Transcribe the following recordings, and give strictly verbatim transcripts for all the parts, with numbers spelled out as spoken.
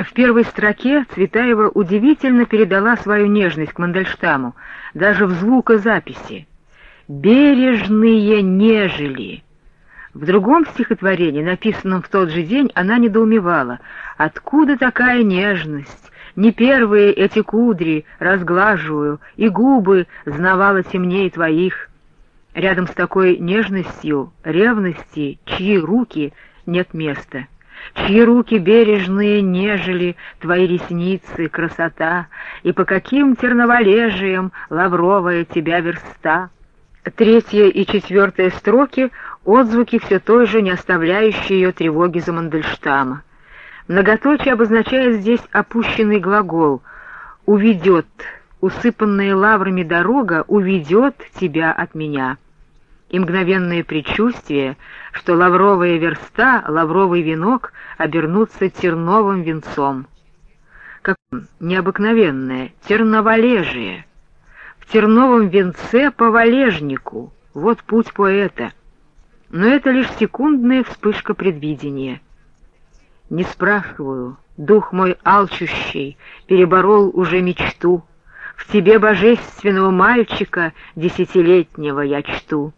В первой строке Цветаева удивительно передала свою нежность к Мандельштаму, даже в звукозаписи. «Бережные нежели». В другом стихотворении, написанном в тот же день, она недоумевала: «Откуда такая нежность? Не первые эти кудри разглаживаю, и губы знавала темней твоих». Рядом с такой нежностью, ревности, чьи руки нет места. Чьи руки бережные нежели твои ресницы, красота, и по каким терноволежиям лавровая тебя верста. Третья и четвертая строки — отзвуки все той же, не оставляющей ее тревоги за Мандельштама. Многоточие обозначает здесь опущенный глагол «уведет», усыпанная лаврами дорога уведет тебя от меня. И мгновенное предчувствие, что лавровая верста, лавровый венок обернутся терновым венцом. Как необыкновенное терноволежие. В терновом венце по валежнику — вот путь поэта. Но это лишь секундная вспышка предвидения. Не спрашиваю, дух мой алчущий переборол уже мечту. В тебе божественного мальчика десятилетнего я чту.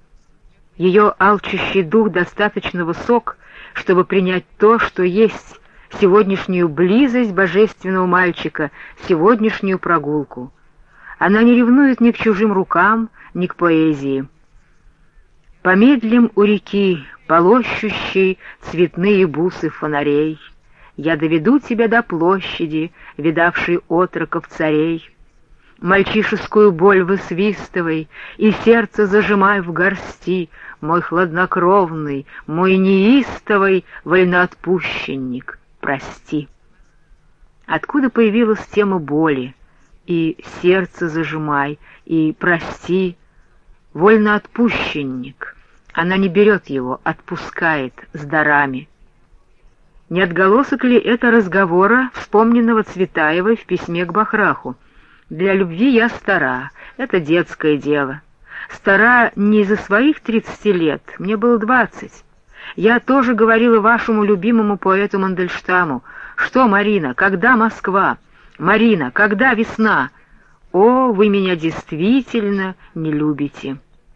Ее алчущий дух достаточно высок, чтобы принять то, что есть, сегодняшнюю близость божественного мальчика, сегодняшнюю прогулку. Она не ревнует ни к чужим рукам, ни к поэзии. Помедлим у реки, полощущей цветные бусы фонарей. Я доведу тебя до площади, видавшей отроков царей. Мальчишескую боль высвистывай, и сердце зажимай в горсти, мой хладнокровный, мой неистовый вольноотпущенник, прости. Откуда появилась тема боли, и сердце зажимай, и прости? Вольноотпущенник. Она не берет его, отпускает с дарами. Не отголосок ли это разговора, вспомненного Цветаевой в письме к Бахраху? «Для любви я стара, это детское дело. Стара не из-за своих тридцати лет, мне было двадцать. Я тоже говорила вашему любимому поэту Мандельштаму: что, Марина, когда Москва? Марина, когда весна? О, вы меня действительно не любите».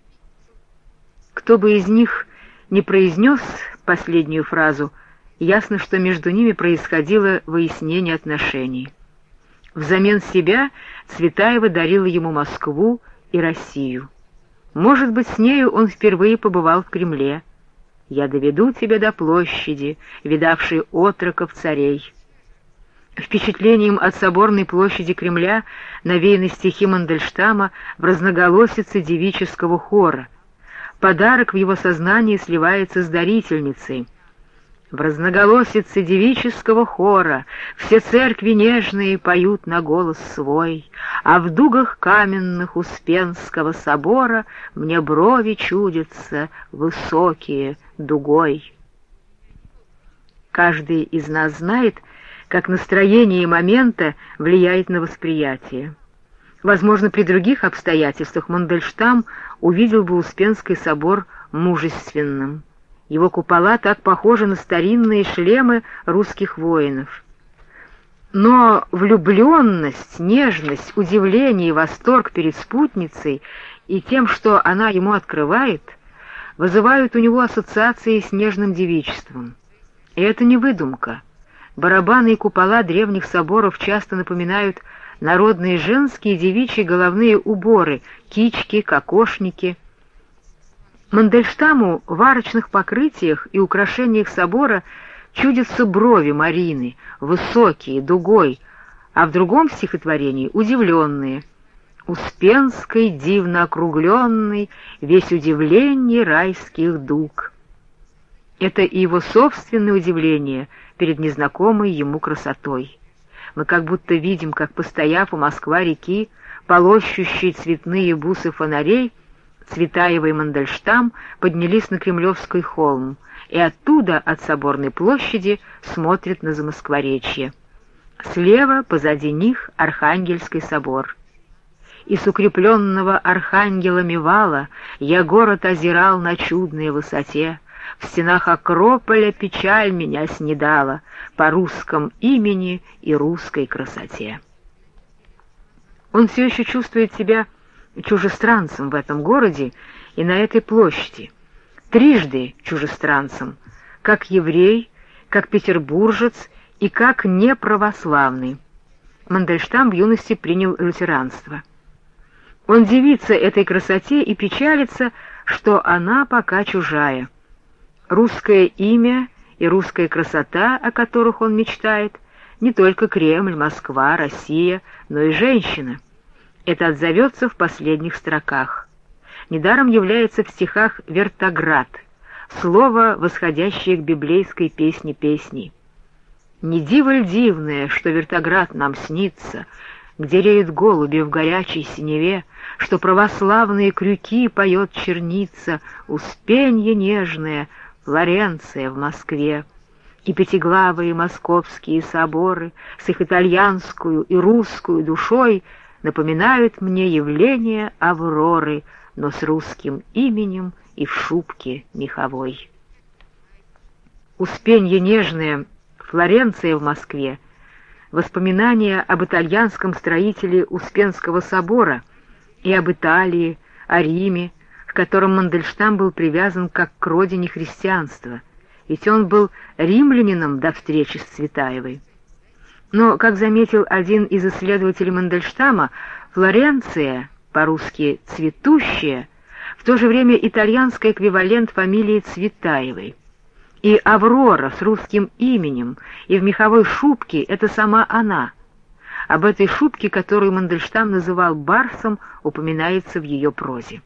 Кто бы из них не произнес последнюю фразу, ясно, что между ними происходило выяснение отношений. Взамен себя Цветаева дарила ему Москву и Россию. Может быть, с нею он впервые побывал в Кремле. «Я доведу тебя до площади, видавшей отроков царей». Впечатлением от соборной площади Кремля навеяны стихи Мандельштама в разноголосице девического хора. Подарок в его сознании сливается с дарительницей. В разноголосице девического хора все церкви нежные поют на голос свой, а в дугах каменных Успенского собора мне брови чудятся высокие дугой. Каждый из нас знает, как настроение момента влияет на восприятие. Возможно, при других обстоятельствах Мандельштам увидел бы Успенский собор мужественным. Его купола так похожи на старинные шлемы русских воинов. Но влюбленность, нежность, удивление и восторг перед спутницей и тем, что она ему открывает, вызывают у него ассоциации с нежным девичеством. И это не выдумка. Барабаны и купола древних соборов часто напоминают народные женские и девичьи головные уборы, кички, кокошники. Мандельштаму в арочных покрытиях и украшениях собора чудятся брови Марины, высокие, дугой, а в другом стихотворении — удивленные. «Успенской дивно округленный, весь удивление райских дуг». Это и его собственное удивление перед незнакомой ему красотой. Мы как будто видим, как, постояв у Москва-реки, полощущие цветные бусы фонарей, Цветаева и Мандельштам поднялись на Кремлевский холм, и оттуда, от Соборной площади, смотрят на Замоскворечье. Слева, позади них, Архангельский собор. И с укрепленного архангелами вала я город озирал на чудной высоте, В стенах Акрополя печаль меня снедала по русском имени и русской красоте. Он все еще чувствует себя чужестранцем в этом городе и на этой площади, трижды чужестранцем, как еврей, как петербуржец и как неправославный. Мандельштам в юности принял лютеранство. Он дивится этой красоте и печалится, что она пока чужая. Русское имя и русская красота, о которых он мечтает, не только Кремль, Москва, Россия, но и женщина. Это отзовется в последних строках. Недаром является в стихах «Вертоград», слово, восходящее к библейской песне песней. «Не диво ль дивное, что Вертоград нам снится, где реют голуби в горячей синеве, что православные крюки поет черница, Успенье нежное, Флоренция в Москве, и пятиглавые московские соборы с их итальянскую и русскую душой напоминают мне явление Авроры, но с русским именем и в шубке меховой». Успенье нежное, Флоренция в Москве, воспоминания об итальянском строителе Успенского собора и об Италии, о Риме, к которым Мандельштам был привязан как к родине христианства, ведь он был римлянином до встречи с Цветаевой. Но, как заметил один из исследователей Мандельштама, Флоренция, по-русски «цветущая», в то же время итальянский эквивалент фамилии Цветаевой. И Аврора с русским именем и в меховой шубке — это сама она. Об этой шубке, которую Мандельштам называл барсом, упоминается в ее прозе.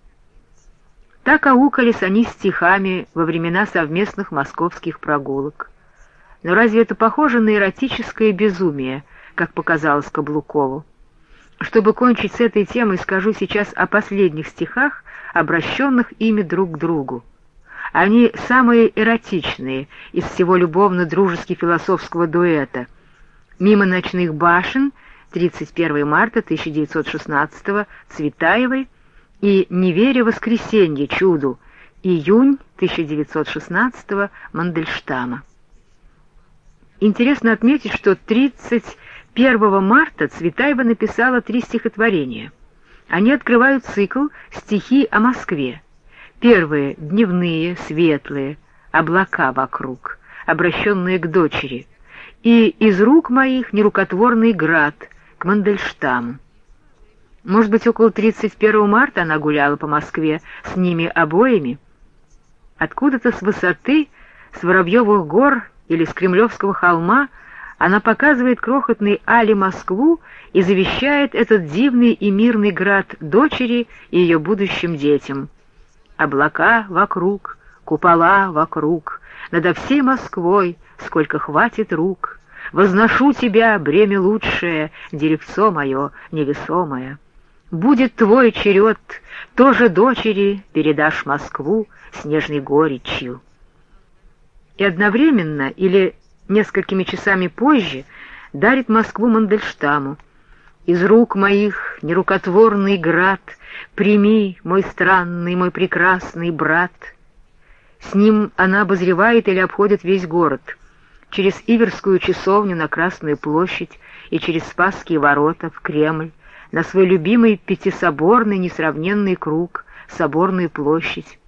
Так аукались они стихами во времена совместных московских прогулок. Но разве это похоже на эротическое безумие, как показалось Каблукову? Чтобы кончить с этой темой, скажу сейчас о последних стихах, обращенных ими друг к другу. Они самые эротичные из всего любовно-дружески-философского дуэта. «Мимо ночных башен» тридцать первого марта тысяча девятьсот шестнадцатого Цветаевой и «Не веря воскресенье чуду» июнь тысяча девятьсот шестнадцатого Мандельштама. Интересно отметить, что тридцать первого марта Цветаева написала три стихотворения. Они открывают цикл «Стихи о Москве». Первые — дневные, светлые, облака вокруг, обращенные к дочери, и «Из рук моих нерукотворный град» к Мандельштаму. Может быть, около тридцать первого марта она гуляла по Москве с ними обоими? Откуда-то с высоты, с Воробьевых гор или с Кремлевского холма она показывает крохотной Али Москву и завещает этот дивный и мирный град дочери и ее будущим детям. Облака вокруг, купола вокруг, надо всей Москвой, сколько хватит рук. Возношу тебя, бремя лучшее, деревцо мое невесомое. Будет твой черед, тоже дочери передашь Москву снежной горечью. И одновременно, или несколькими часами позже, дарит Москву Мандельштаму. «Из рук моих нерукотворный град, прими, мой странный, мой прекрасный брат». С ним она обозревает или обходит весь город, через Иверскую часовню на Красную площадь и через Спасские ворота в Кремль, на свой любимый пятисоборный несравненный круг, Соборную площадь.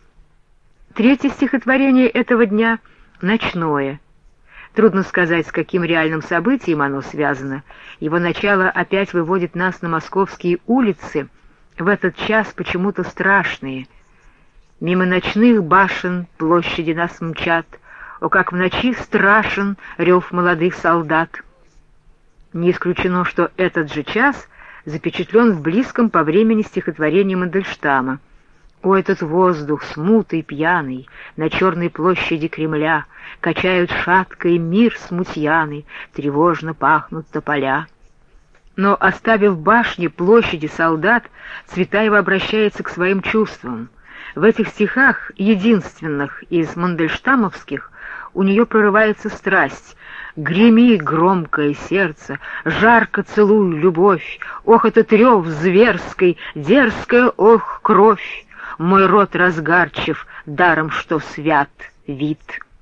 Третье стихотворение этого дня — «Ночное». Трудно сказать, с каким реальным событием оно связано. Его начало опять выводит нас на московские улицы, в этот час почему-то страшные. Мимо ночных башен площади нас мчат, о, как в ночи страшен рев молодых солдат. Не исключено, что этот же час запечатлен в близком по времени стихотворении Мандельштама. О, этот воздух, смутый, пьяный, на черной площади Кремля качают шатко и мир смутьяны, тревожно пахнут тополя. Но, оставив башни, площади, солдат, Цветаева обращается к своим чувствам. В этих стихах, единственных из мандельштамовских, у нее прорывается страсть. «Греми, громкое сердце, жарко целуй, любовь, ох, этот рев зверской, дерзкая, ох, кровь! Мой рот разгарчив, даром что свят вид.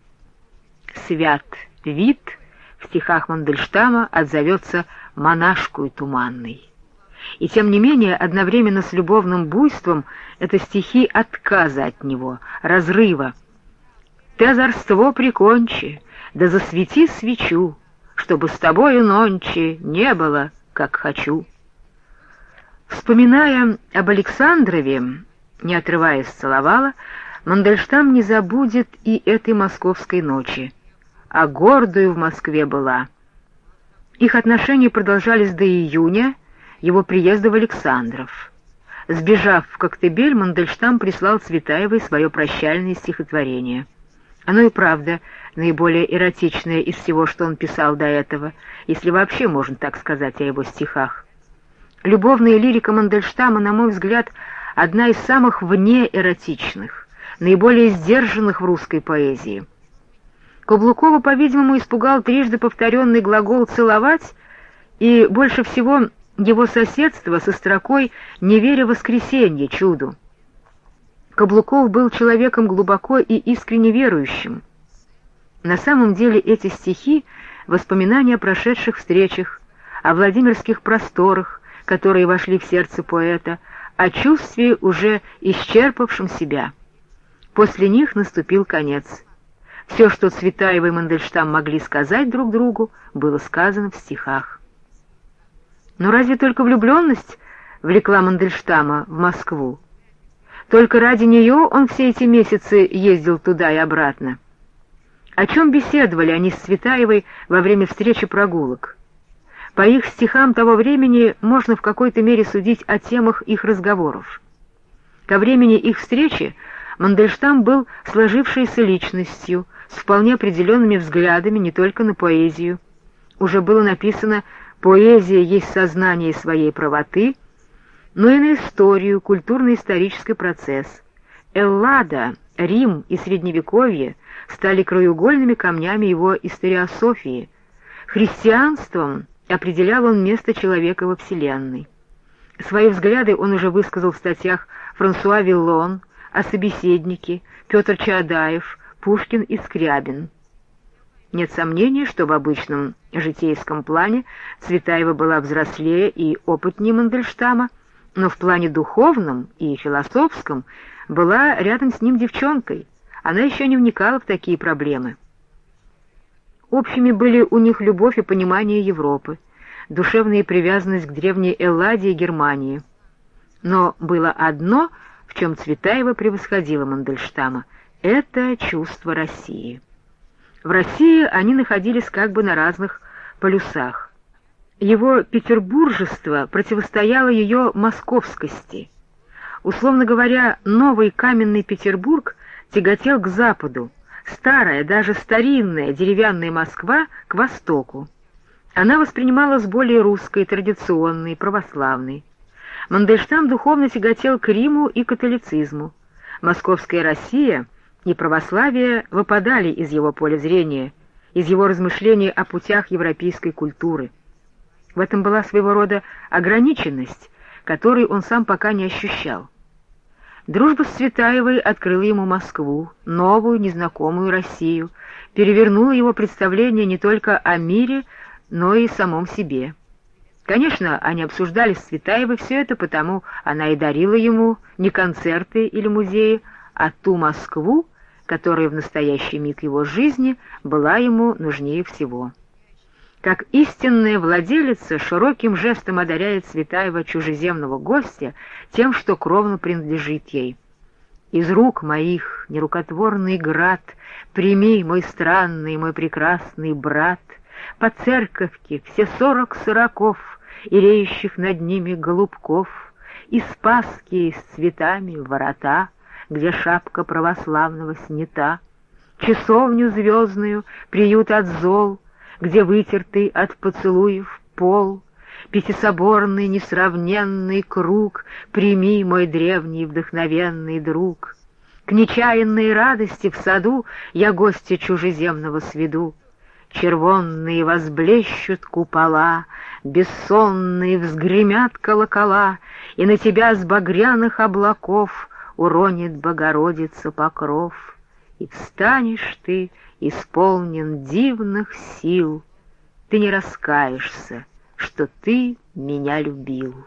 Свят вид в стихах Мандельштама отзовется монашкою туманной. И тем не менее, одновременно с любовным буйством это стихи отказа от него, разрыва. «Ты озорство прикончи, да засвети свечу, чтобы с тобою нонче не было, как хочу». Вспоминая об Александрове, не отрываясь целовала, Мандельштам не забудет и этой московской ночи, а гордою в Москве была. Их отношения продолжались до июня, его приезда в Александров. Сбежав в Коктебель, Мандельштам прислал Цветаевой свое прощальное стихотворение. Оно и правда наиболее эротичное из всего, что он писал до этого, если вообще можно так сказать о его стихах. Любовная лирика Мандельштама, на мой взгляд, одна из самых внеэротичных, наиболее сдержанных в русской поэзии. Каблукова, по-видимому, испугал трижды повторенный глагол «целовать», и больше всего его соседство со строкой «не веря в воскресенье чуду». Каблуков был человеком глубоко и искренне верующим. На самом деле эти стихи — воспоминания о прошедших встречах, о владимирских просторах, которые вошли в сердце поэта, о чувстве, уже исчерпавшем себя. После них наступил конец. Все, что Цветаева и Мандельштам могли сказать друг другу, было сказано в стихах. Но разве только влюбленность влекла Мандельштама в Москву? Только ради нее он все эти месяцы ездил туда и обратно. О чем беседовали они с Цветаевой во время встречи прогулок? По их стихам того времени можно в какой-то мере судить о темах их разговоров. Ко времени их встречи Мандельштам был сложившейся личностью, с вполне определенными взглядами не только на поэзию. Уже было написано «Поэзия есть сознание своей правоты», но и на историю, культурно-исторический процесс. Эллада, Рим и Средневековье стали краеугольными камнями его историософии. Христианством определял он место человека во Вселенной. Свои взгляды он уже высказал в статьях Франсуа Виллон, о собеседнике, Петр Чаадаев, Пушкин и Скрябин. Нет сомнений, что в обычном житейском плане Цветаева была взрослее и опытнее Мандельштама, но в плане духовном и философском была рядом с ним девчонкой, она еще не вникала в такие проблемы. Общими были у них любовь и понимание Европы, душевная привязанность к древней Элладе и Германии. Но было одно, в чем Цветаева превосходила Мандельштама — это чувство России. В России они находились как бы на разных полюсах. Его петербуржество противостояло ее московскости. Условно говоря, новый каменный Петербург тяготел к западу, старая, даже старинная деревянная Москва — к востоку. Она воспринималась более русской, традиционной, православной. Мандельштам духовно тяготел к Риму и католицизму. Московская Россия и православие выпадали из его поля зрения, из его размышлений о путях европейской культуры. В этом была своего рода ограниченность, которой он сам пока не ощущал. Дружба с Цветаевой открыла ему Москву, новую, незнакомую Россию, перевернула его представление не только о мире, но и самом себе. Конечно, они обсуждали с Цветаевой все это, потому она и дарила ему не концерты или музеи, а ту Москву, которая в настоящий миг его жизни была ему нужнее всего. Как истинная владелица широким жестом одаряет Цветаева чужеземного гостя тем, что кровно принадлежит ей. «Из рук моих, нерукотворный град, прими, мой странный, мой прекрасный брат, по церковке все сорок сороков и реющих над ними голубков, и спасские с цветами ворота, где шапка православного снята, часовню звездную, приют от зол, где вытертый от поцелуев пол, пятисоборный несравненный круг, прими, мой древний вдохновенный друг. К нечаянной радости в саду я гостя чужеземного сведу. Червонные возблещут купола, бессонные взгремят колокола, и на тебя с багряных облаков уронит Богородица покров, и встанешь ты, исполнен дивных сил, ты не раскаешься, что ты меня любил.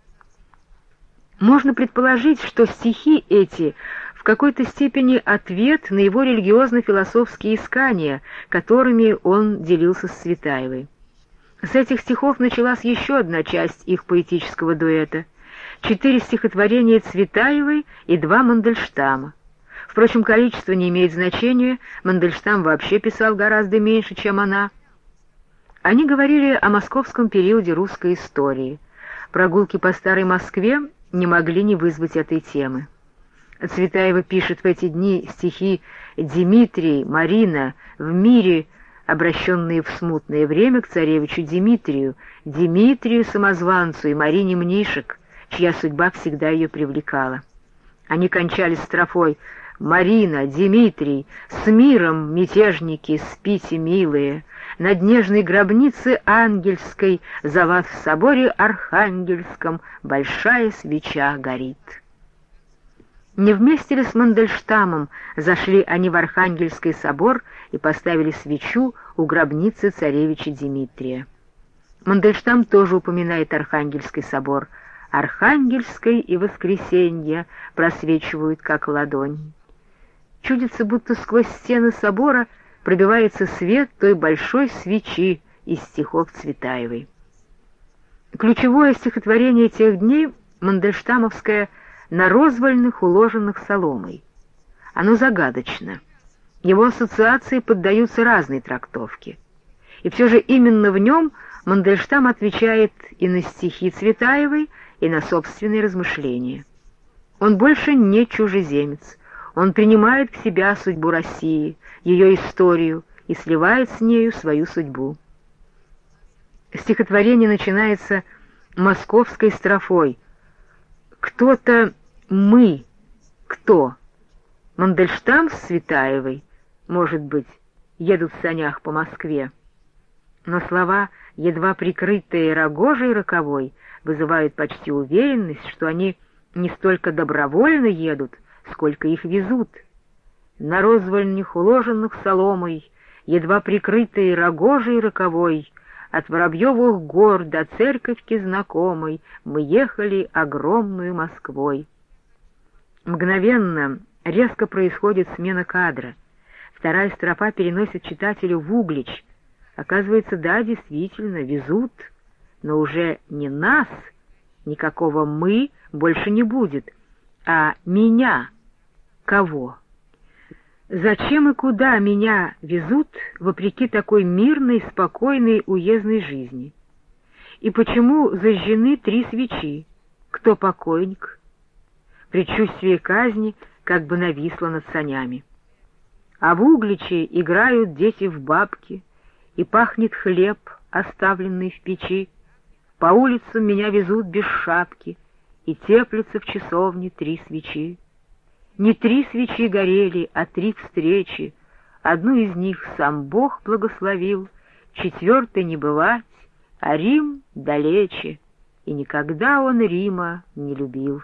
Можно предположить, что стихи эти в какой-то степени ответ на его религиозно-философские искания, которыми он делился с Цветаевой. С этих стихов началась еще одна часть их поэтического дуэта — четыре стихотворения Цветаевой и два Мандельштама. Впрочем, количество не имеет значения, Мандельштам вообще писал гораздо меньше, чем она. Они говорили о московском периоде русской истории. Прогулки по старой Москве не могли не вызвать этой темы. Цветаева пишет в эти дни стихи «Дмитрий», «Марина», «В мире», обращенные в смутное время к царевичу Дмитрию, Дмитрию Самозванцу и Марине Мнишек, чья судьба всегда ее привлекала. Они кончались строфой «Марина, Дмитрий, с миром, мятежники, спите, милые, над нежной гробницей ангельской за вас в соборе Архангельском большая свеча горит». Не вместе ли с Мандельштамом зашли они в Архангельский собор и поставили свечу у гробницы царевича Дмитрия? Мандельштам тоже упоминает Архангельский собор. Архангельской и Воскресенье просвечивают, как ладонь. Чудится, будто сквозь стены собора пробивается свет той большой свечи из стихов Цветаевой. Ключевое стихотворение тех дней — мандельштамовское «На розвольных, уложенных соломой». Оно загадочно. Его ассоциации поддаются разной трактовке. И все же именно в нем Мандельштам отвечает и на стихи Цветаевой, и на собственные размышления. Он больше не чужеземец. Он принимает в себя судьбу России, ее историю, и сливает с нею свою судьбу. Стихотворение начинается московской строфой «Кто-то мы, кто?» Мандельштам с Цветаевой, может быть, едут в санях по Москве. Но слова, едва прикрытые рогожей роковой, вызывают почти уверенность, что они не столько добровольно едут, сколько их везут. На розвольнях, уложенных соломой, едва прикрытые рогожей роковой, от Воробьевых гор до церковки знакомой мы ехали огромную Москвой. Мгновенно, резко происходит смена кадра. Вторая строфа переносит читателя в Углич. Оказывается, да, действительно, везут, но уже не нас, никакого «мы» больше не будет, а меня. Кого? Зачем и куда меня везут, вопреки такой мирной, спокойной, уездной жизни? И почему зажжены три свечи? Кто покойник? Предчувствие казни как бы нависло над санями. А в Угличе играют дети в бабки, и пахнет хлеб, оставленный в печи. По улицам меня везут без шапки, и теплятся в часовне три свечи. Не три свечи горели, а три встречи. Одну из них сам Бог благословил, четвертой не бывать, а Рим далече, и никогда он Рима не любил.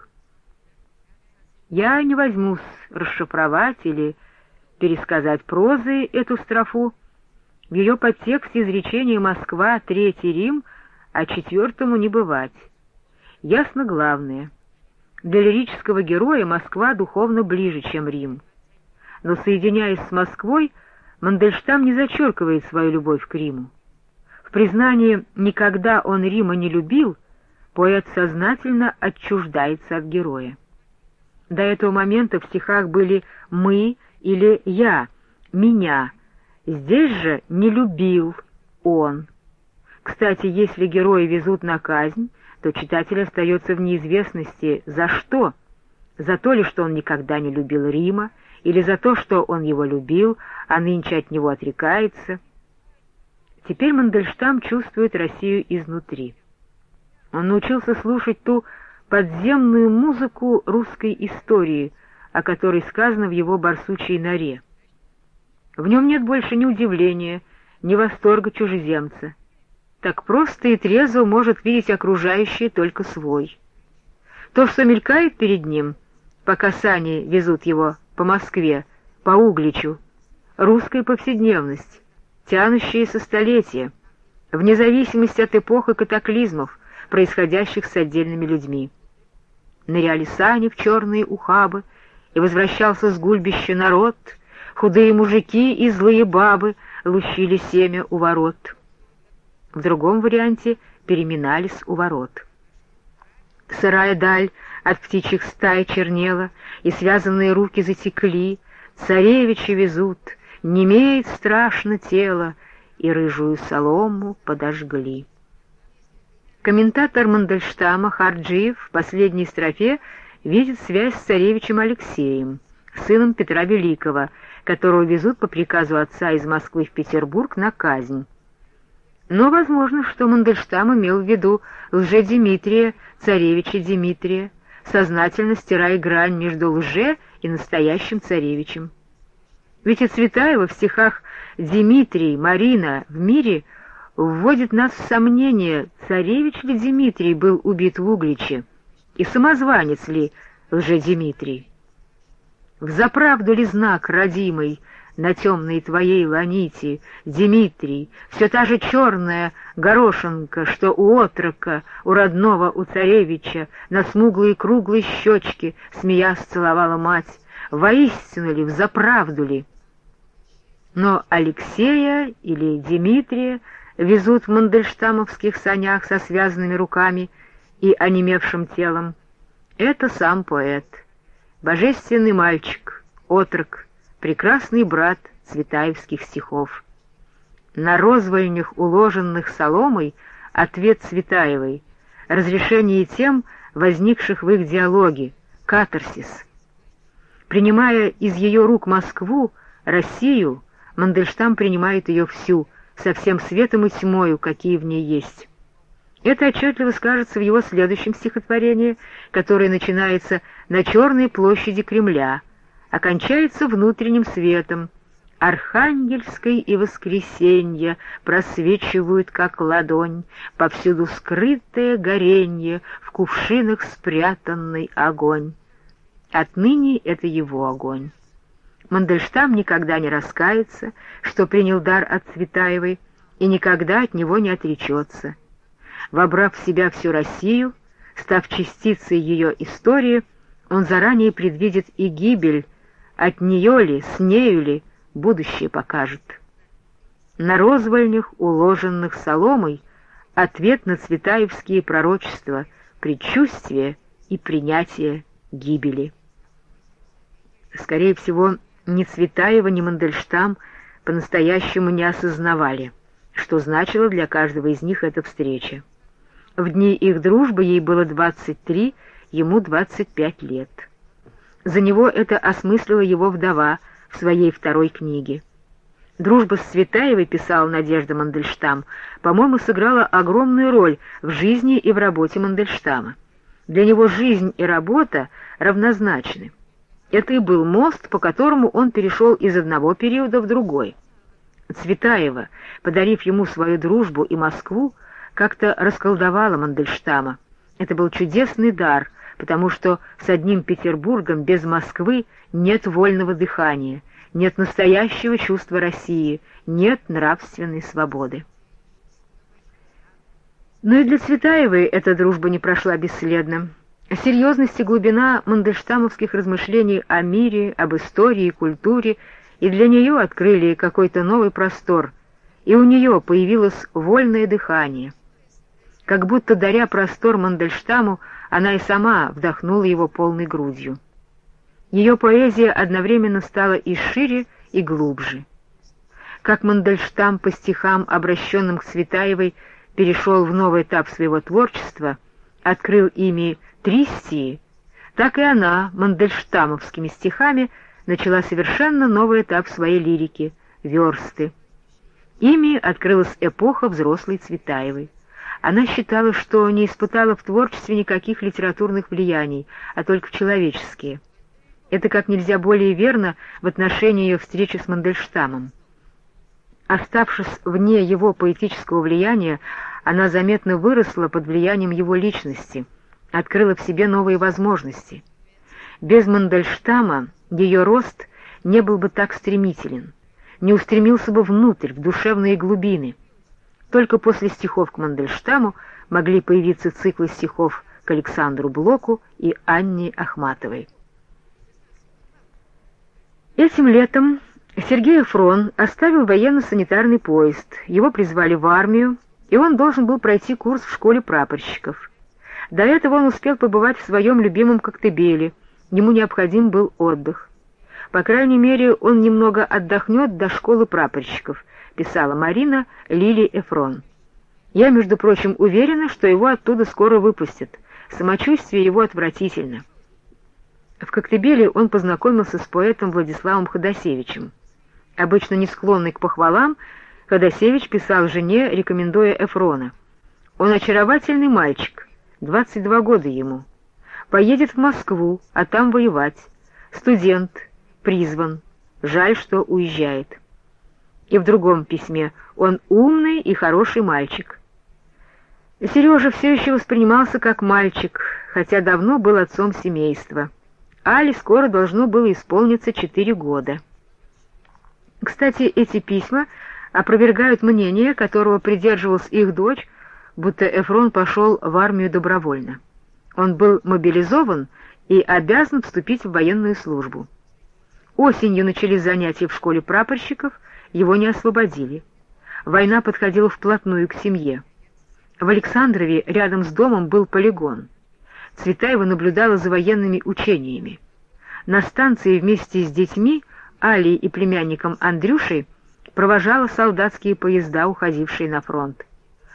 Я не возьмусь расшифровать или пересказать прозой эту строфу. В ее подтексте изречение «Москва, Третий Рим», а четвертому не бывать. Ясно главное. Для лирического героя Москва духовно ближе, чем Рим. Но, соединяясь с Москвой, Мандельштам не зачеркивает свою любовь к Риму. В признании «никогда он Рима не любил» поэт сознательно отчуждается от героя. До этого момента в стихах были «мы» или «я», «меня». Здесь же «не любил» он. Кстати, если герои везут на казнь, то читатель остается в неизвестности за что. За то ли, что он никогда не любил Рима, или за то, что он его любил, а нынче от него отрекается. Теперь Мандельштам чувствует Россию изнутри. Он научился слушать ту подземную музыку русской истории, о которой сказано в его «Барсучьей норе». В нем нет больше ни удивления, ни восторга чужеземца. Так просто и трезво может видеть окружающее только свой. То, что мелькает перед ним, пока сани везут его по Москве, по Угличу, русская повседневность, тянущаяся столетия, вне зависимости от эпох и катаклизмов, происходящих с отдельными людьми. Ныряли сани в черные ухабы, и возвращался с гульбища народ, худые мужики и злые бабы лущили семя у ворот. В другом варианте переминались у ворот. Сырая даль от птичьих стай чернела, и связанные руки затекли, царевичи везут, немеет страшно тело, и рыжую солому подожгли. Комментатор Мандельштама Харджиев в последней строфе видит связь с царевичем Алексеем, сыном Петра Великого, которого везут по приказу отца из Москвы в Петербург на казнь. Но возможно, что Мандельштам имел в виду лже-Дмитрия, царевича Дмитрия, сознательно стирая грань между лже и настоящим царевичем. Ведь и Цветаева в стихах «Дмитрий, Марина, в мире» вводит нас в сомнение, царевич ли Дмитрий был убит в Угличе, и самозванец ли лже-Дмитрий. Взаправду ли знак родимый на темной твоей ланите, Дмитрий, все та же черная горошинка, что у отрока, у родного, у царевича, на смуглые круглые щечки, смеясь, целовала мать, воистину ли, взаправду ли? Но Алексея или Дмитрия везут в мандельштамовских санях со связанными руками и онемевшим телом. Это сам поэт, божественный мальчик, отрок, прекрасный брат цветаевских стихов. На розвольнях, уложенных соломой, ответ Цветаевой, разрешение тем, возникших в их диалоге, катарсис. Принимая из ее рук Москву, Россию, Мандельштам принимает ее всю, со всем светом и тьмою, какие в ней есть. Это отчетливо скажется в его следующем стихотворении, которое начинается на Черной площади Кремля, окончается внутренним светом. Архангельской и Воскресенье просвечивают, как ладонь, повсюду скрытое горенье, в кувшинах спрятанный огонь. Отныне это его огонь. Мандельштам никогда не раскается, что принял дар от Цветаевой, и никогда от него не отречется. Вобрав в себя всю Россию, став частицей ее истории, он заранее предвидит и гибель, от нее ли, с нею ли, будущее покажет. На розвольнях, уложенных соломой, ответ на цветаевские пророчества, предчувствие и принятие гибели. Скорее всего, ни Цветаева, ни Мандельштам по-настоящему не осознавали, что значила для каждого из них эта встреча. В дни их дружбы ей было двадцать три, ему двадцать пять лет. За него это осмыслила его вдова в своей второй книге. Дружба с Цветаевой, писала Надежда Мандельштам, по-моему, сыграла огромную роль в жизни и в работе Мандельштама. Для него жизнь и работа равнозначны. Это и был мост, по которому он перешел из одного периода в другой. Цветаева, подарив ему свою дружбу и Москву, как-то расколдовала Мандельштама. Это был чудесный дар, потому что с одним Петербургом без Москвы нет вольного дыхания, нет настоящего чувства России, нет нравственной свободы. Но и для Цветаевой эта дружба не прошла бесследно. Серьезность и глубина мандельштамовских размышлений о мире, об истории и культуре и для нее открыли какой-то новый простор, и у нее появилось вольное дыхание. Как будто, даря простор Мандельштаму, она и сама вдохнула его полной грудью. Ее поэзия одновременно стала и шире, и глубже. Как Мандельштам по стихам, обращенным к Цветаевой, перешел в новый этап своего творчества, открыл ими Тристии, так и она мандельштамовскими стихами начала совершенно новый этап своей лирики — версты. Ими открылась эпоха взрослой Цветаевой. Она считала, что не испытала в творчестве никаких литературных влияний, а только человеческие. Это как нельзя более верно в отношении ее встречи с Мандельштамом. Оставшись вне его поэтического влияния, она заметно выросла под влиянием его личности, открыла в себе новые возможности. Без Мандельштама ее рост не был бы так стремителен, не устремился бы внутрь, в душевные глубины. Только после стихов к Мандельштаму могли появиться циклы стихов к Александру Блоку и Анне Ахматовой. Этим летом Сергей Эфрон оставил военно-санитарный поезд, его призвали в армию, и он должен был пройти курс в школе прапорщиков. До этого он успел побывать в своем любимом Коктебеле, ему необходим был отдых. По крайней мере, он немного отдохнет до школы прапорщиков, писала Марина Лили Эфрон. Я, между прочим, уверена, что его оттуда скоро выпустят. Самочувствие его отвратительно. В Коктебеле он познакомился с поэтом Владиславом Ходосевичем. Обычно не склонный к похвалам, Ходосевич писал жене, рекомендуя Эфрона. Он очаровательный мальчик, двадцать два года ему. Поедет в Москву, а там воевать. Студент, призван. Жаль, что уезжает. И в другом письме: он умный и хороший мальчик. Сережа все еще воспринимался как мальчик, хотя давно был отцом семейства. Али скоро должно было исполниться четыре года. Кстати, эти письма опровергают мнение, которого придерживалась их дочь, будто Эфрон пошел в армию добровольно. Он был мобилизован и обязан вступить в военную службу. Осенью начались занятия в школе прапорщиков, его не освободили. Война подходила вплотную к семье. В Александрове рядом с домом был полигон. Цветаева наблюдала за военными учениями. На станции вместе с детьми, Алей и племянником Андрюшей, провожала солдатские поезда, уходившие на фронт.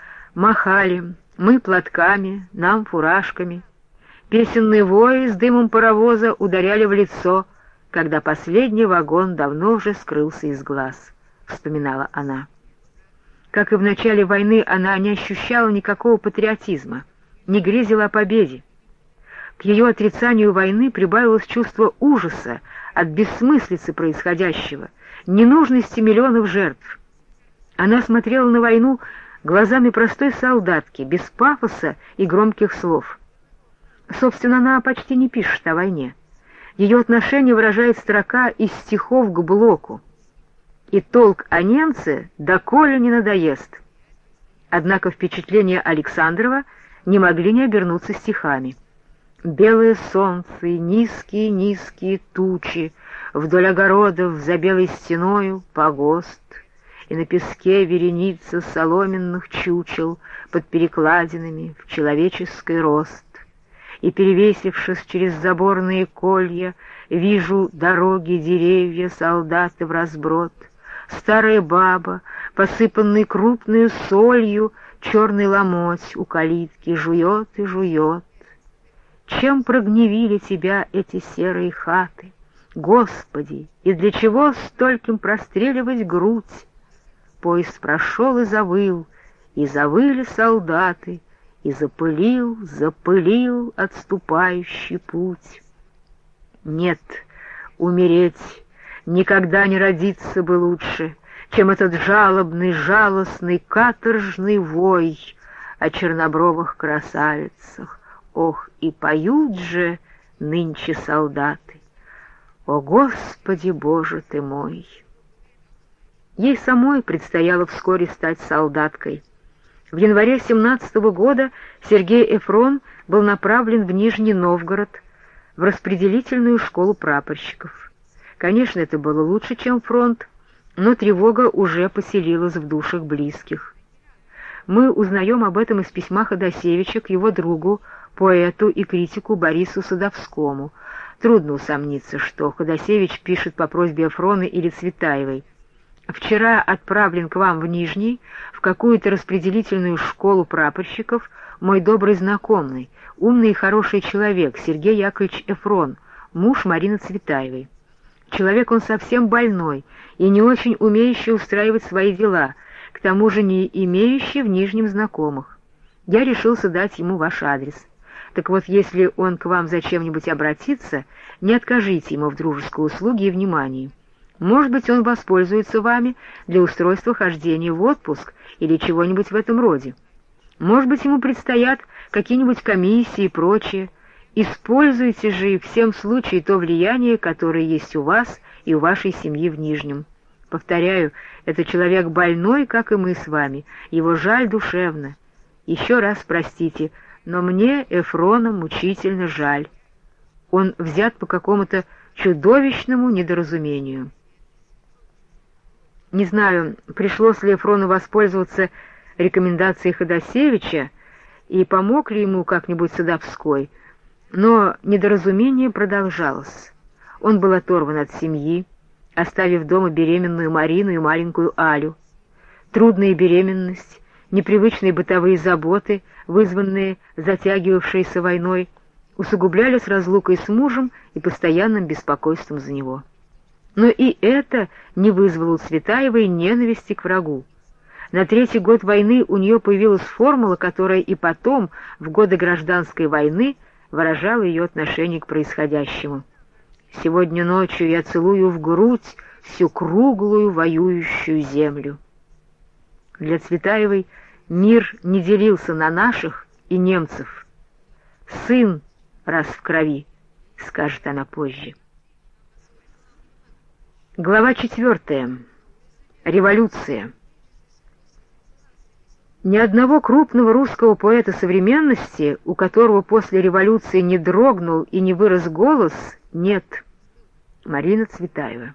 Махали, мы платками, нам фуражками. Песенные вои с дымом паровоза ударяли в лицо, когда последний вагон давно уже скрылся из глаз, вспоминала она. Как и в начале войны, она не ощущала никакого патриотизма, не грезила о победе. К ее отрицанию войны прибавилось чувство ужаса от бессмыслицы происходящего, ненужности миллионов жертв. Она смотрела на войну глазами простой солдатки, без пафоса и громких слов. Собственно, она почти не пишет о войне. Ее отношение выражает строка из стихов к Блоку. «И толк о немце доколе не надоест». Однако впечатления Александрова не могли не обернуться стихами. «Белое солнце и низкие-низкие тучи, вдоль огородов за белой стеною погост, и на песке вереница соломенных чучел под перекладинами в человеческий рост. И, перевесившись через заборные колья, вижу дороги, деревья, солдаты вразброд, старая баба, посыпанный крупную солью, черный ломоть у калитки жует и жует. Чем прогневили тебя эти серые хаты? Господи, и для чего стольким простреливать грудь? Поезд прошел и завыл, и завыли солдаты, и запылил, запылил отступающий путь. Нет, умереть никогда не родиться бы лучше, чем этот жалобный, жалостный, каторжный вой о чернобровых красавицах. Ох, и поют же нынче солдаты! О, Господи Боже ты мой! Ей самой предстояло вскоре стать солдаткой. В январе семнадцатого года Сергей Эфрон был направлен в Нижний Новгород, в распределительную школу прапорщиков. Конечно, это было лучше, чем фронт, но тревога уже поселилась в душах близких. Мы узнаем об этом из письма Ходосевича к его другу, поэту и критику Борису Садовскому. Трудно усомниться, что Ходосевич пишет по просьбе Эфрона или Цветаевой. «Вчера отправлен к вам в Нижний, в какую-то распределительную школу прапорщиков, мой добрый знакомый, умный и хороший человек Сергей Яковлевич Эфрон, муж Марины Цветаевой. Человек он совсем больной и не очень умеющий устраивать свои дела, к тому же не имеющий в Нижнем знакомых. Я решился дать ему ваш адрес. Так вот, если он к вам зачем-нибудь обратится, не откажите ему в дружеской услуге и внимании. Может быть, он воспользуется вами для устройства хождения в отпуск или чего-нибудь в этом роде. Может быть, ему предстоят какие-нибудь комиссии и прочее, Используйте же и в всем случае то влияние, которое есть у вас и у вашей семьи в Нижнем. Повторяю, это человек больной, как и мы с вами, его жаль душевно. Еще раз простите, но мне Эфрона мучительно жаль. Он взят по какому-то чудовищному недоразумению. Не знаю, пришлось ли Эфрону воспользоваться рекомендацией Ходосевича и помог ли ему как-нибудь Садовской, но недоразумение продолжалось. Он был оторван от семьи, оставив дома беременную Марину и маленькую Алю. Трудная беременность, непривычные бытовые заботы, вызванные затягивавшейся войной, усугублялись разлукой с мужем и постоянным беспокойством за него. Но и это не вызвало у Цветаевой ненависти к врагу. На третий год войны у нее появилась формула, которая и потом, в годы гражданской войны, выражала ее отношение к происходящему. «Сегодня ночью я целую в грудь всю круглую воюющую землю». Для Цветаевой мир не делился на наших и немцев. «Сын, раз в крови», — скажет она позже. Глава четвертая. Революция. Ни одного крупного русского поэта современности, у которого после революции не дрогнул и не вырос голос, нет. Марина Цветаева.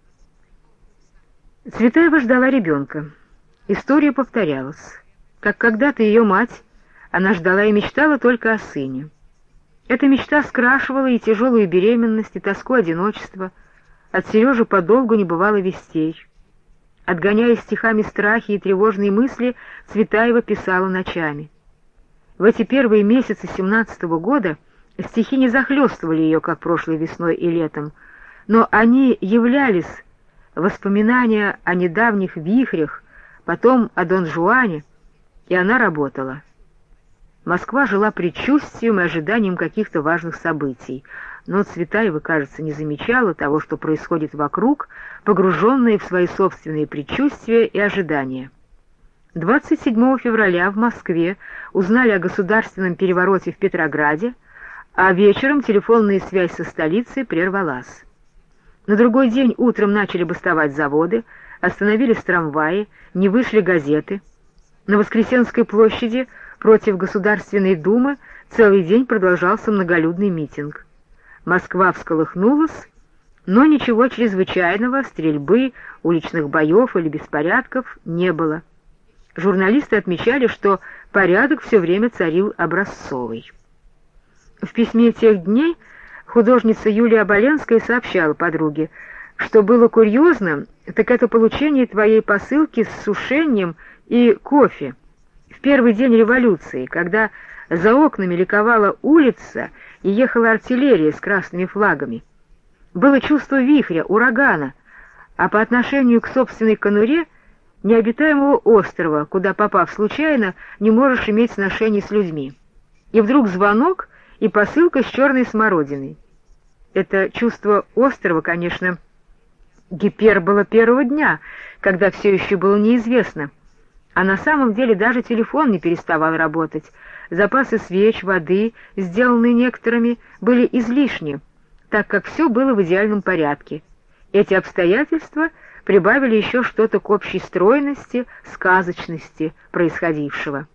Цветаева ждала ребенка. История повторялась. Как когда-то ее мать, она ждала и мечтала только о сыне. Эта мечта скрашивала и тяжелую беременность, и тоску одиночества. От Сережи подолгу не бывало вестей. Отгоняя стихами страхи и тревожные мысли, Цветаева писала ночами. В эти первые месяцы семнадцатого года стихи не захлестывали ее, как прошлой весной и летом, но они являлись, воспоминания о недавних вихрях, потом о Дон Жуане, и она работала. Москва жила предчувствием и ожиданием каких-то важных событий, но Цветаева, кажется, не замечала того, что происходит вокруг, погруженная в свои собственные предчувствия и ожидания. двадцать седьмого февраля в Москве узнали о государственном перевороте в Петрограде, а вечером телефонная связь со столицей прервалась. На другой день утром начали бастовать заводы, остановились трамваи, не вышли газеты. На Воскресенской площади против Государственной Думы целый день продолжался многолюдный митинг. Москва всколыхнулась, но ничего чрезвычайного, стрельбы, уличных боев или беспорядков не было. Журналисты отмечали, что порядок все время царил образцовый. В письме тех дней художница Юлия Оболенская сообщала подруге, что было курьезно, так это получение твоей посылки с сушением и кофе в первый день революции, когда за окнами ликовала улица и ехала артиллерия с красными флагами. Было чувство вихря, урагана, а по отношению к собственной конуре необитаемого острова, куда, попав случайно, не можешь иметь сношений с людьми. И вдруг звонок и посылка с черной смородиной. Это чувство острова, конечно, гипербола первого дня, когда все еще было неизвестно. А на самом деле даже телефон не переставал работать. Запасы свеч, воды, сделанные некоторыми, были излишни, так как все было в идеальном порядке. Эти обстоятельства прибавили еще что-то к общей стройности, сказочности происходившего.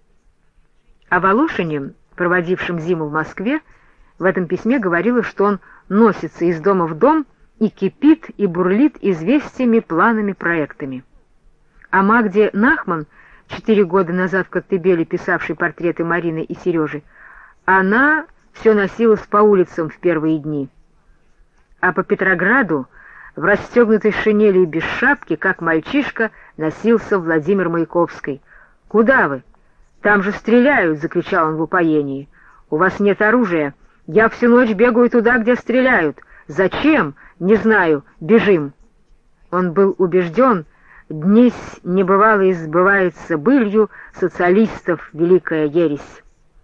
О Волошине, проводившем зиму в Москве, в этом письме говорилось, что он носится из дома в дом и кипит и бурлит известиями, планами, проектами. А Магде Нахман, четыре года назад в Коктебеле писавшей портреты Марины и Сережи, она все носилась по улицам в первые дни. А по Петрограду в расстегнутой шинели и без шапки, как мальчишка, носился Владимир Маяковский. «Куда вы? Там же стреляют!» — закричал он в упоении. «У вас нет оружия. Я всю ночь бегаю туда, где стреляют. Зачем? Не знаю. Бежим!» Он был убежден, днесь небывало избывается былью социалистов великая ересь.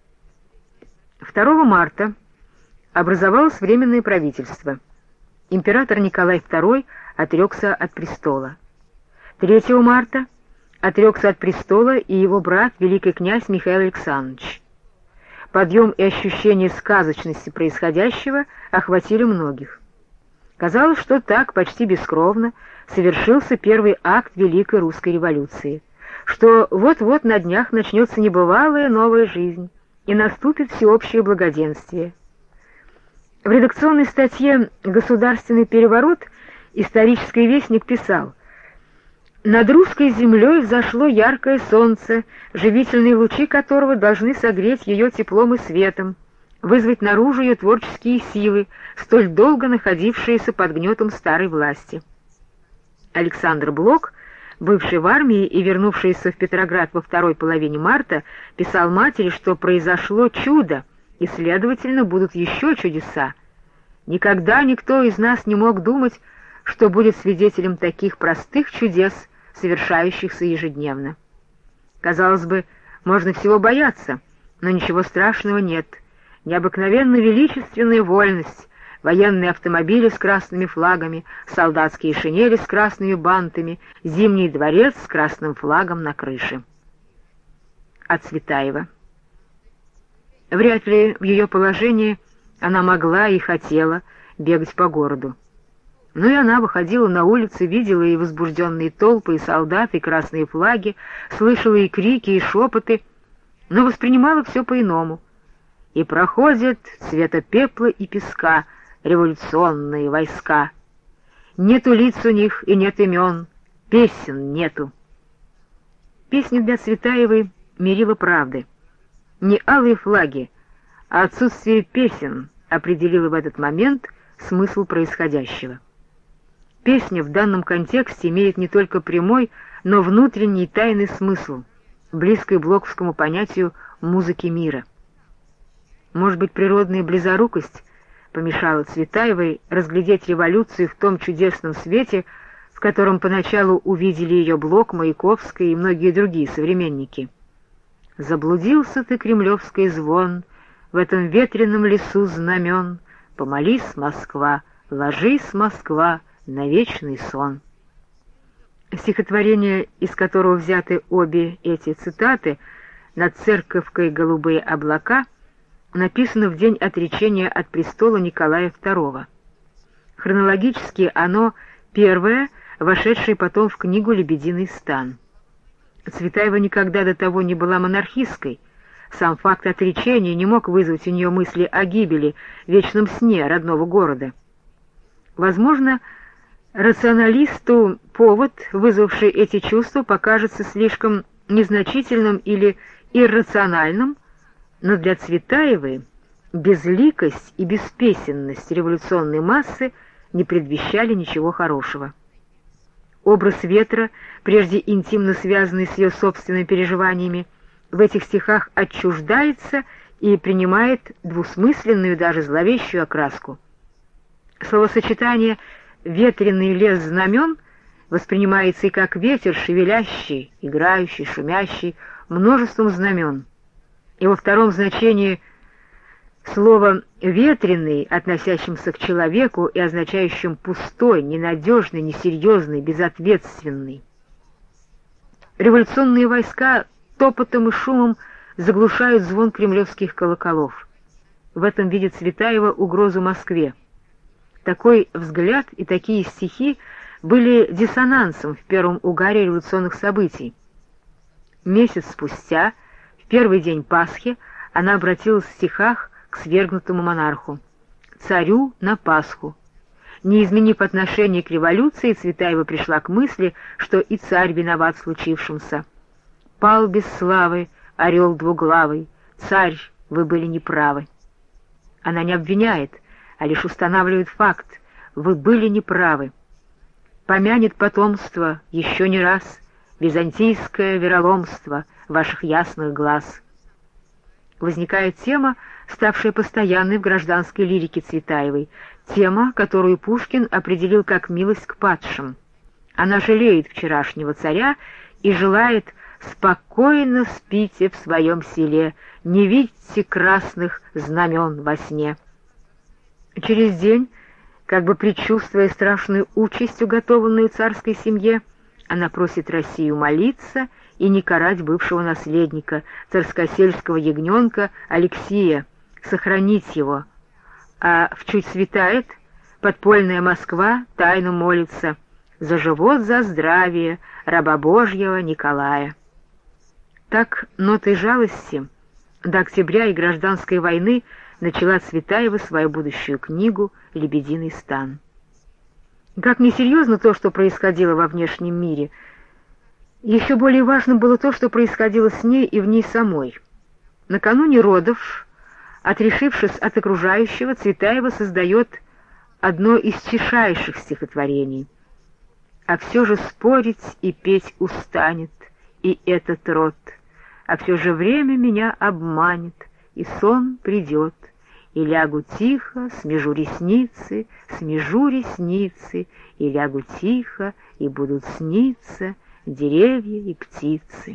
второго марта образовалось Временное правительство. Император Николай второй отрекся от престола. третьего марта отрекся от престола и его брат, великий князь Михаил Александрович. подъем и ощущение сказочности происходящего охватили многих. Казалось, что так, почти бескровно, совершился первый акт Великой Русской революции, что вот-вот на днях начнется небывалая новая жизнь, и наступит всеобщее благоденствие. В редакционной статье «Государственный переворот» исторический вестник писал: «Над русской землей взошло яркое солнце, живительные лучи которого должны согреть ее теплом и светом, вызвать наружу ее творческие силы, столь долго находившиеся под гнетом старой власти». Александр Блок, бывший в армии и вернувшийся в Петроград во второй половине марта, писал матери, что произошло чудо, и, следовательно, будут еще чудеса. Никогда никто из нас не мог думать, что будет свидетелем таких простых чудес, совершающихся ежедневно. Казалось бы, можно всего бояться, но ничего страшного нет. Необыкновенно величественная вольность, военные автомобили с красными флагами, солдатские шинели с красными бантами, Зимний дворец с красным флагом на крыше. От Цветаева. Вряд ли в ее положении она могла и хотела бегать по городу. Но и она выходила на улицы, видела и возбужденные толпы, и солдат, и красные флаги, слышала и крики, и шепоты, но воспринимала все по-иному. И проходят цвета пепла и песка революционные войска. Нету лиц у них и нет имен, песен нету. Песня для Цветаевой мерила правды. Не алые флаги, а отсутствие песен определило в этот момент смысл происходящего. Песня в данном контексте имеет не только прямой, но внутренний тайный смысл, близкий блоковскому понятию музыки мира. Может быть, природная близорукость помешала Цветаевой разглядеть революцию в том чудесном свете, в котором поначалу увидели ее Блок, Маяковская и многие другие современники. «Заблудился ты, кремлевский звон, в этом ветреном лесу знамен, помолись, Москва, ложись, Москва, на вечный сон». Стихотворение, из которого взяты обе эти цитаты, «Над церковкой голубые облака», написано в день отречения от престола Николая второго. Хронологически оно первое, вошедшее потом в книгу «Лебединый стан». Цветаева никогда до того не была монархисткой. Сам факт отречения не мог вызвать у нее мысли о гибели, вечном сне родного города. Возможно, рационалисту повод, вызвавший эти чувства, покажется слишком незначительным или иррациональным, но для Цветаевой безликость и беспесенность революционной массы не предвещали ничего хорошего. Образ ветра, прежде интимно связанный с ее собственными переживаниями, в этих стихах отчуждается и принимает двусмысленную, даже зловещую окраску. Словосочетание «ветреный лес знамен» воспринимается и как ветер, шевелящий, играющий, шумящий, множеством знамен. И во втором значении слово «ветреный», относящемся к человеку и означающим пустой, ненадежный, несерьезный, безответственный. Революционные войска топотом и шумом заглушают звон кремлевских колоколов. В этом видит Цветаева угрозу Москве. Такой взгляд и такие стихи были диссонансом в первом угаре революционных событий. Месяц спустя, в первый день Пасхи, она обратилась в стихах к свергнутому монарху: «Царю на Пасху». Не изменив отношение к революции, Цветаева пришла к мысли, что и царь виноват в случившемся. «Пал без славы орел двуглавый, царь, вы были неправы». Она не обвиняет, а лишь устанавливает факт: вы были неправы. Помянет потомство еще не раз византийское вероломство ваших ясных глаз. Возникает тема, ставшая постоянной в гражданской лирике Цветаевой, тема, которую Пушкин определил как милость к падшим. Она жалеет вчерашнего царя и желает: «Спокойно спите в своем селе, не видите красных знамен во сне». Через день, как бы предчувствуя страшную участь, уготованную царской семье, она просит Россию молиться и не карать бывшего наследника, царскосельского ягненка Алексия, сохранить его. А в чуть светает, подпольная Москва тайно молится за живот, за здравие раба Божьего Николая. Так нотой жалости до октября и гражданской войны начала Цветаева свою будущую книгу «Лебединый стан». Как несерьезно то, что происходило во внешнем мире, еще более важным было то, что происходило с ней и в ней самой. Накануне родов, отрешившись от окружающего, Цветаева создает одно из тишайших стихотворений. «А все же спорить и петь устанет и этот род, а все же время меня обманет, и сон придет, и лягу тихо, смежу ресницы, смежу ресницы, и лягу тихо, и будут сниться деревья и птицы».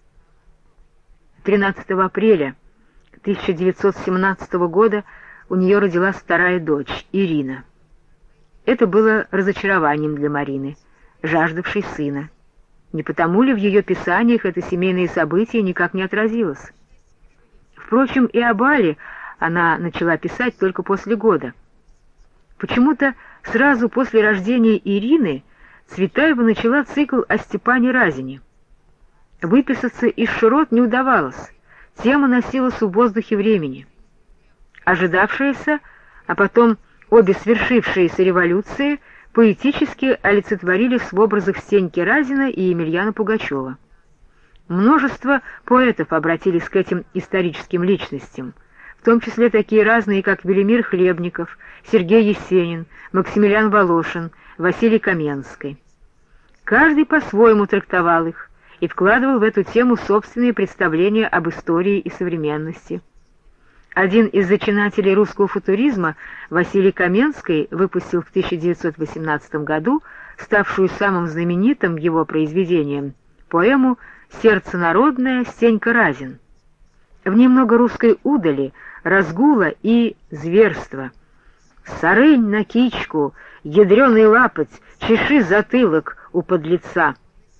тринадцатого апреля тысяча девятьсот семнадцатого года у нее родилась вторая дочь, Ирина. Это было разочарованием для Марины, жаждавшей сына. Не потому ли в ее писаниях это семейное событие никак не отразилось? Впрочем, и об Але она начала писать только после года. Почему-то сразу после рождения Ирины Цветаева начала цикл о Степане Разине. Выписаться из широт не удавалось, тема носилась в воздухе времени. Ожидавшаяся, а потом обе свершившиеся революции поэтически олицетворились в образах Стеньки Разина и Емельяна Пугачева. Множество поэтов обратились к этим историческим личностям, в том числе такие разные, как Велимир Хлебников, Сергей Есенин, Максимилиан Волошин, Василий Каменский. Каждый по-своему трактовал их и вкладывал в эту тему собственные представления об истории и современности. Один из зачинателей русского футуризма, Василий Каменский, выпустил в тысяча девятьсот восемнадцатом году, ставшую самым знаменитым его произведением, поэму «Сердце народное» Стенька Разин. В ней много русской удали, разгула и зверства. «Сарынь на кичку, ядреный лапоть, чеши затылок у подлеца».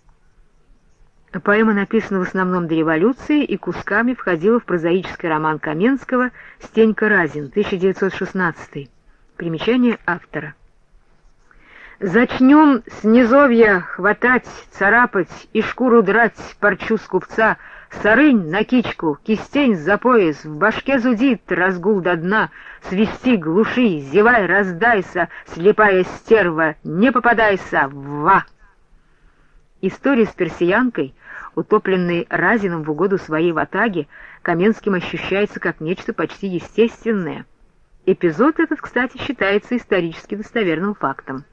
Поэма написана в основном до революции и кусками входила в прозаический роман Каменского «Стенька Разин», тысяча девятьсот шестнадцатый. Примечание автора. «Зачнем с низовья хватать, царапать и шкуру драть парчу с купца, сарынь на кичку, кистень за пояс, в башке зудит, разгул до дна, свисти, глуши, зевай, раздайся, слепая стерва, не попадайся, ва!» История с персиянкой, утопленной Разином в угоду своей ватаге, Каменским ощущается как нечто почти естественное. Эпизод этот, кстати, считается исторически достоверным фактом.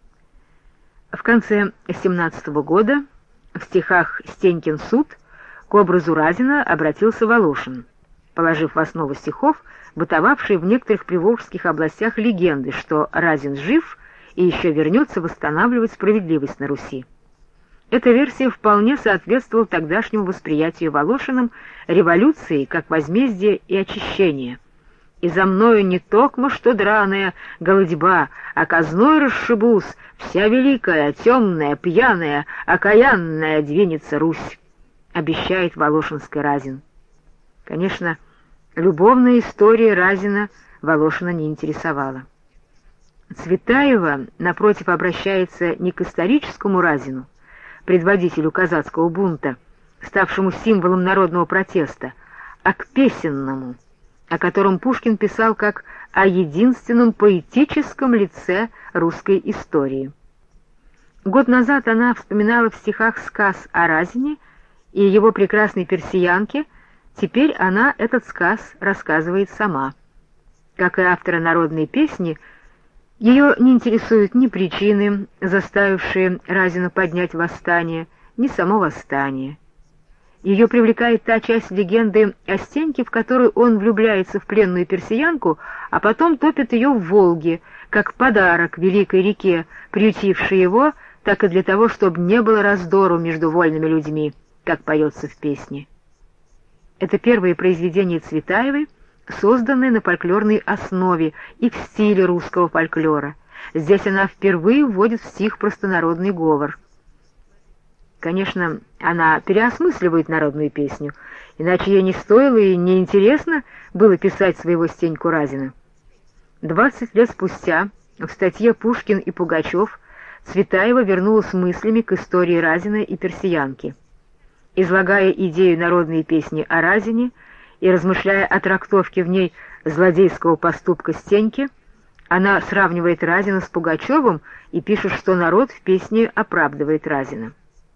В конце семнадцатого года в стихах «Стенькин суд» к образу Разина обратился Волошин, положив в основу стихов бытовавшие в некоторых приволжских областях легенды, что Разин жив и еще вернется восстанавливать справедливость на Руси. Эта версия вполне соответствовала тогдашнему восприятию Волошиным революции как возмездия и очищения. «И за мною не токмо что драная голодьба, а казной расшибусь, вся великая, темная, пьяная, окаянная двинется Русь», — обещает волошинский Разин. Конечно, любовная история Разина Волошина не интересовала. Цветаева, напротив, обращается не к историческому Разину, предводителю казацкого бунта, ставшему символом народного протеста, а к песенному, о котором Пушкин писал как о единственном поэтическом лице русской истории. Год назад она вспоминала в стихах сказ о Разине и его прекрасной персиянке, теперь она этот сказ рассказывает сама. Как и автора народной песни, ее не интересуют ни причины, заставившие Разина поднять восстание, ни само восстание. Ее привлекает та часть легенды о Стеньке, в которой он влюбляется в пленную персиянку, а потом топит ее в Волге, как подарок великой реке, приютившей его, так и для того, чтобы не было раздору между вольными людьми, как поется в песне. Это первое произведение Цветаевой, созданное на фольклорной основе и в стиле русского фольклора. Здесь она впервые вводит в стих простонародный говор. Конечно, она переосмысливает народную песню, иначе ей не стоило и не интересно было писать своего Стеньку Разина. Двадцать лет спустя в статье «Пушкин и Пугачев» Цветаева вернулась мыслями к истории Разина и Персиянки. Излагая идею народной песни о Разине и размышляя о трактовке в ней злодейского поступка Стеньки, она сравнивает Разина с Пугачевым и пишет, что народ в песне оправдывает Разина.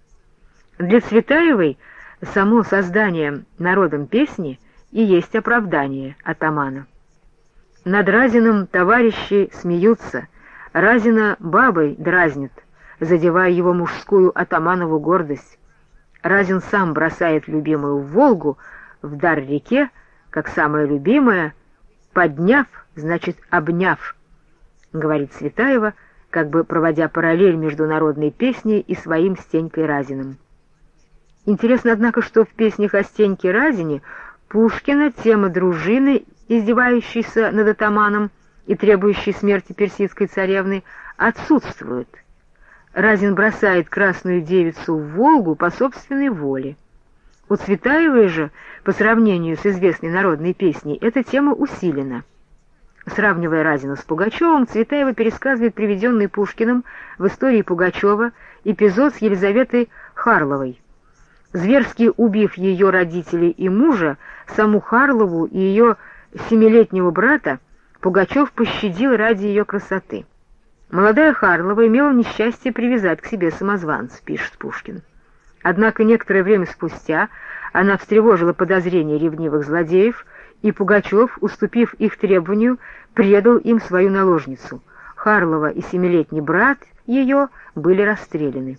Для Цветаевой само создание народом песни и есть оправдание атамана. Над Разиным товарищи смеются, Разина бабой дразнит, задевая его мужскую атаманову гордость. Разин сам бросает любимую в Волгу, в дар реке, как самое любимое, подняв, значит обняв, говорит Цветаева, как бы проводя параллель между народной песней и своим Стенькой Разиным. Интересно, однако, что в песнях о Стеньке Разине Пушкина тема дружины, издевающейся над атаманом и требующей смерти персидской царевны, отсутствует. Разин бросает красную девицу в Волгу по собственной воле. У Цветаевой же, по сравнению с известной народной песней, эта тема усилена. Сравнивая Разина с Пугачевым, Цветаева пересказывает приведенный Пушкиным в истории Пугачева эпизод с Елизаветой Харловой. Зверски убив ее родителей и мужа, саму Харлову и ее семилетнего брата, Пугачев пощадил ради ее красоты. Молодая Харлова имела несчастье привязать к себе самозванца, пишет Пушкин. Однако некоторое время спустя она встревожила подозрения ревнивых злодеев, и Пугачев, уступив их требованию, предал им свою наложницу. Харлова и семилетний брат ее были расстреляны.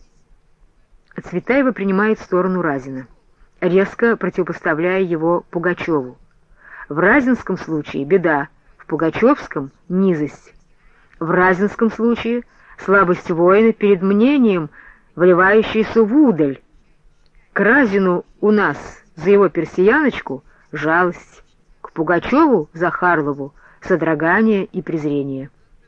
Цветаева принимает сторону Разина, резко противопоставляя его Пугачеву. В разинском случае беда, в пугачевском — низость. В разинском случае слабость воина перед мнением, вливающейся в удаль. К Разину у нас за его персияночку жалость, к Пугачеву за Харлову содрогание и презрение.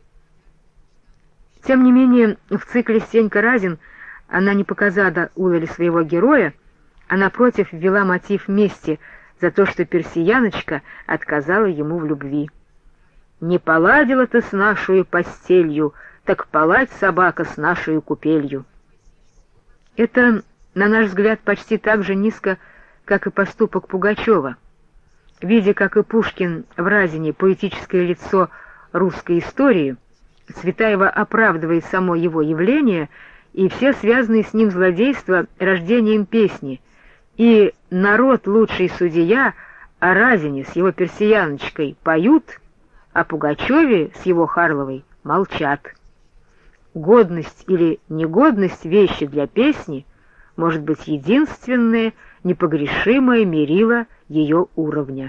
Тем не менее, в цикле «Стенька Разин» она не показала удали своего героя, а напротив ввела мотив мести за то, что персияночка отказала ему в любви. «Не поладила ты с нашей постелью, так палать собака с нашей купелью». Это, на наш взгляд, почти так же низко, как и поступок Пугачева. Видя, как и Пушкин в Разине поэтическое лицо русской истории, Цветаева оправдывает само его явление и все связанные с ним злодейства рождением песни, и народ лучший судья о Разине с его персияночкой поют, а Пугачеве с его Харловой молчат. Годность или негодность вещи для песни может быть единственное, непогрешимое мерило ее уровня.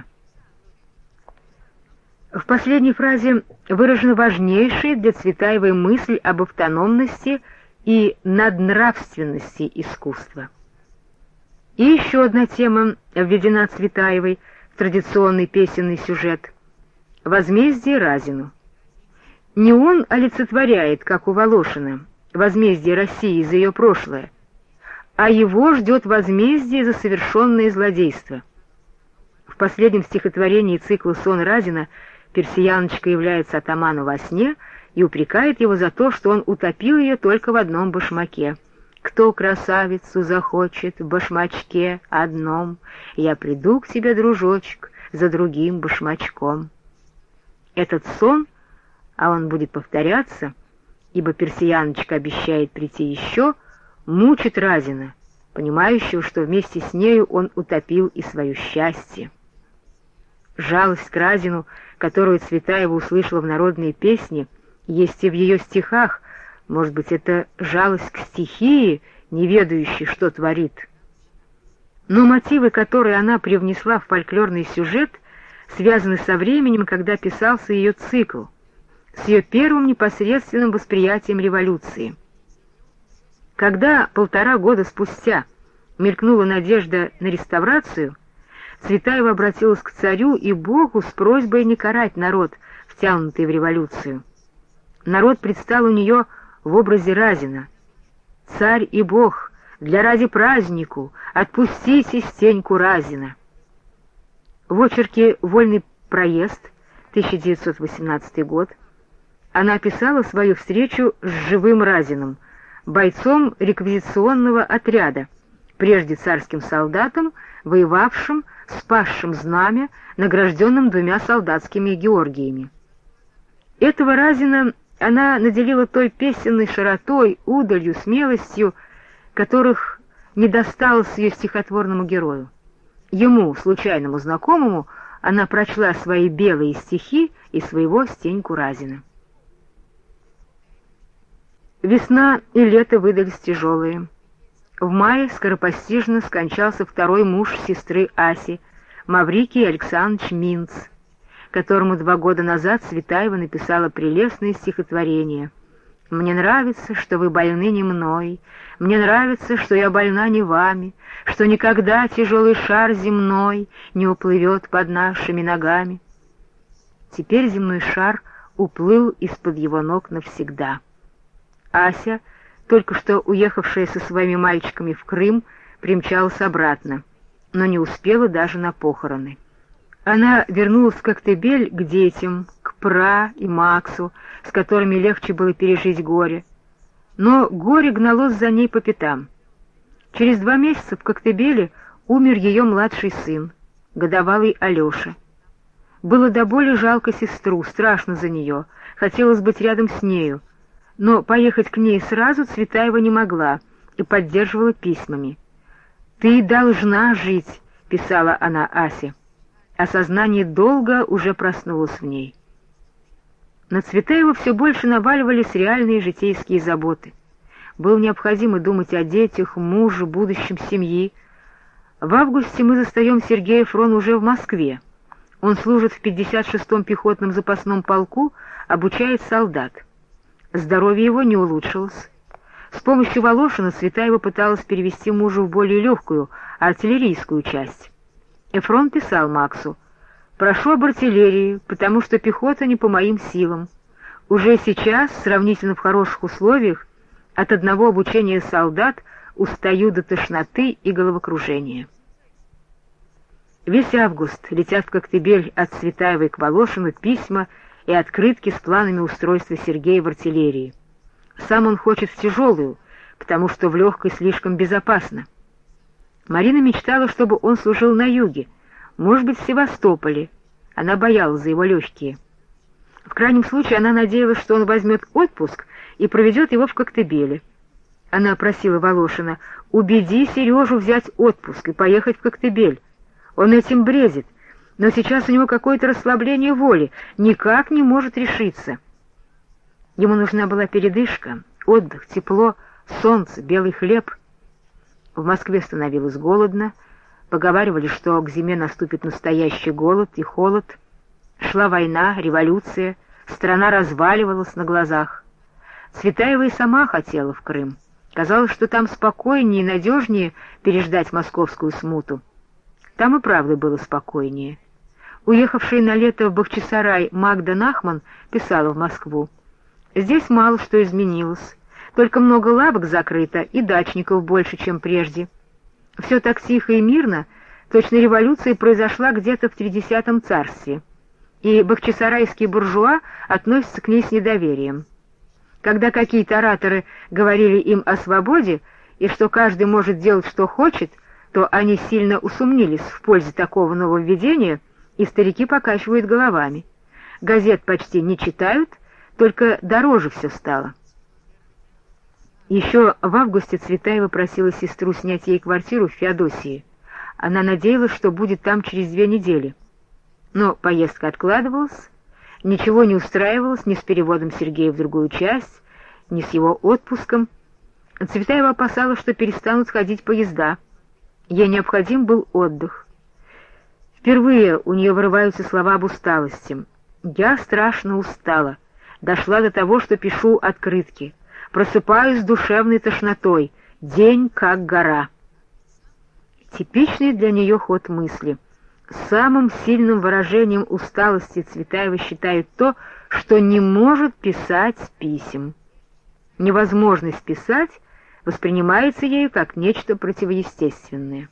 В последней фразе выражена важнейшая для Цветаевой мысль об автономности и наднравственности искусства. И еще одна тема введена Цветаевой в традиционный песенный сюжет — возмездие Разину. Не он олицетворяет, как у Волошина, возмездие России за ее прошлое, а его ждет возмездие за совершенное злодейство. В последнем стихотворении цикла «Сон Разина» персияночка является атаману во сне и упрекает его за то, что он утопил ее только в одном башмаке. «Кто красавицу захочет в башмачке одном, я приду к тебе, дружочек, за другим башмачком». Этот сон, а он будет повторяться, ибо персияночка обещает прийти еще, мучит Разина, понимающего, что вместе с нею он утопил и свое счастье. Жалость к Разину, которую Цветаева услышала в народной песне, есть и в ее стихах. Может быть, это жалость к стихии, не ведающей, что творит. Но мотивы, которые она привнесла в фольклорный сюжет, связаны со временем, когда писался ее цикл, с ее первым непосредственным восприятием революции. Когда полтора года спустя мелькнула надежда на реставрацию, Цветаева обратилась к царю и Богу с просьбой не карать народ, втянутый в революцию. Народ предстал у нее в образе Разина. «Царь и Бог, для ради празднику отпустите Стеньку Разина». В очерке «Вольный проезд», тысяча девятьсот восемнадцатый год, она описала свою встречу с живым Разиным, бойцом реквизиционного отряда, прежде царским солдатом, воевавшим, спасшим знамя, награжденным двумя солдатскими Георгиями. Этого Разина она наделила той песенной широтой, удалью, смелостью, которых не досталось ее стихотворному герою. Ему, случайному знакомому, она прочла свои белые стихи и своего Стеньку Разина. Весна и лето выдались тяжелые. В мае скоропостижно скончался второй муж сестры Аси, Маврикий Александрович Минц, которому два года назад Цветаева написала прелестное стихотворение: «Мне нравится, что вы больны не мной, мне нравится, что я больна не вами, что никогда тяжелый шар земной не уплывет под нашими ногами». Теперь земной шар уплыл из-под его ног навсегда. Ася, только что уехавшая со своими мальчиками в Крым, примчалась обратно, но не успела даже на похороны. Она вернулась в Коктебель к детям, к Пра и Максу, с которыми легче было пережить горе. Но горе гналось за ней по пятам. Через два месяца в Коктебеле умер ее младший сын, годовалый Алеша. Было до боли жалко сестру, страшно за нее, хотелось быть рядом с нею, но поехать к ней сразу Цветаева не могла и поддерживала письмами. «Ты должна жить», — писала она Асе. Осознание долга уже проснулось в ней. На Цветаева все больше наваливались реальные житейские заботы. Было необходимо думать о детях, муже, будущем семьи. В августе мы застаем Сергея Фрон уже в Москве. Он служит в пятьдесят шестом пехотном запасном полку, обучает солдат. Здоровье его не улучшилось. С помощью Волошина Цветаева пыталась перевести мужа в более легкую, артиллерийскую часть. Эфрон писал Максу: «Прошу об артиллерии, потому что пехота не по моим силам. Уже сейчас, сравнительно в хороших условиях, от одного обучения солдат устаю до тошноты и головокружения». Весь август летят в Коктебель от Цветаевой к Волошину письма и открытки с планами устройства Сергея в артиллерии. Сам он хочет в тяжелую, потому что в легкой слишком безопасно. Марина мечтала, чтобы он служил на юге, может быть, в Севастополе. Она боялась за его легкие. В крайнем случае она надеялась, что он возьмет отпуск и проведет его в Коктебеле. Она просила Волошина: «Убеди Сережу взять отпуск и поехать в Коктебель. Он этим бредит, но сейчас у него какое-то расслабление воли, никак не может решиться». Ему нужна была передышка, отдых, тепло, солнце, белый хлеб. В Москве становилось голодно, поговаривали, что к зиме наступит настоящий голод и холод. Шла война, революция, страна разваливалась на глазах. Цветаева и сама хотела в Крым. Казалось, что там спокойнее и надежнее переждать московскую смуту. Там и правда было спокойнее. Уехавшая на лето в Бахчисарай Магда Нахман писала в Москву: «Здесь мало что изменилось, только много лавок закрыто и дачников больше, чем прежде. Все так тихо и мирно, точно революция произошла где-то в тридесятом царстве, и бахчисарайские буржуа относятся к ней с недоверием. Когда какие-то ораторы говорили им о свободе и что каждый может делать, что хочет, то они сильно усомнились в пользе такого нововведения, и старики покачивают головами. Газет почти не читают, только дороже все стало». Еще в августе Цветаева просила сестру снять ей квартиру в Феодосии. Она надеялась, что будет там через две недели. Но поездка откладывалась, ничего не устраивалось ни с переводом Сергея в другую часть, ни с его отпуском. Цветаева опасалась, что перестанут ходить поезда. Ей необходим был отдых. Впервые у нее вырываются слова об усталости. «Я страшно устала. Дошла до того, что пишу открытки. Просыпаюсь с душевной тошнотой. День как гора». Типичный для нее ход мысли. Самым сильным выражением усталости Цветаева считает то, что не может писать писем. Невозможность писать воспринимается ею как нечто противоестественное.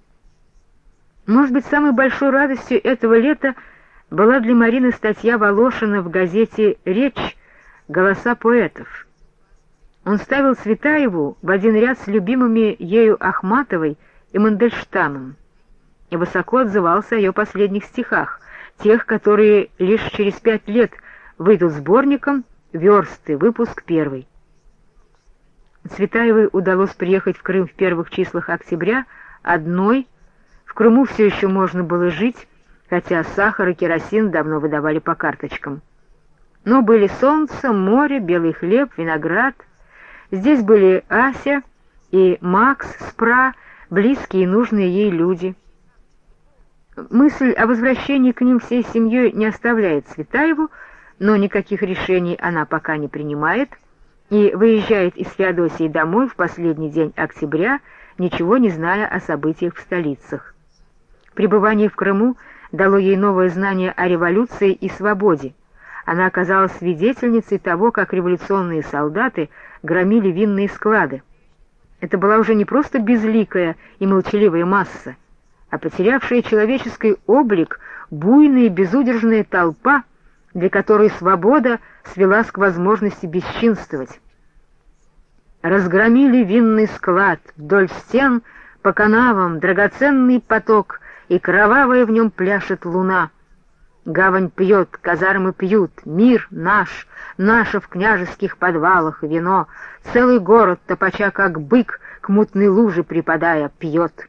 Может быть, самой большой радостью этого лета была для Марины статья Волошина в газете «Речь. Голоса поэтов». Он ставил Цветаеву в один ряд с любимыми ею Ахматовой и Мандельштамом и высоко отзывался о ее последних стихах, тех, которые лишь через пять лет выйдут сборником «Версты», выпуск первый. Цветаевой удалось приехать в Крым в первых числах октября одной. В Крыму все еще можно было жить, хотя сахар и керосин давно выдавали по карточкам. Но были солнце, море, белый хлеб, виноград. Здесь были Ася и Макс Спра, близкие и нужные ей люди. Мысль о возвращении к ним всей семьей не оставляет Цветаеву, но никаких решений она пока не принимает и выезжает из Феодосии домой в последний день октября, ничего не зная о событиях в столицах. Пребывание в Крыму дало ей новое знание о революции и свободе. Она оказалась свидетельницей того, как революционные солдаты громили винные склады. Это была уже не просто безликая и молчаливая масса, а потерявшая человеческий облик буйная и безудержная толпа, для которой свобода свелась к возможности бесчинствовать. Разгромили винный склад, вдоль стен, по канавам драгоценный поток, и кровавая в нем пляшет луна. Гавань пьет, казармы пьют, мир наш, наше в княжеских подвалах вино, целый город, топача как бык, к мутной луже припадая, пьет.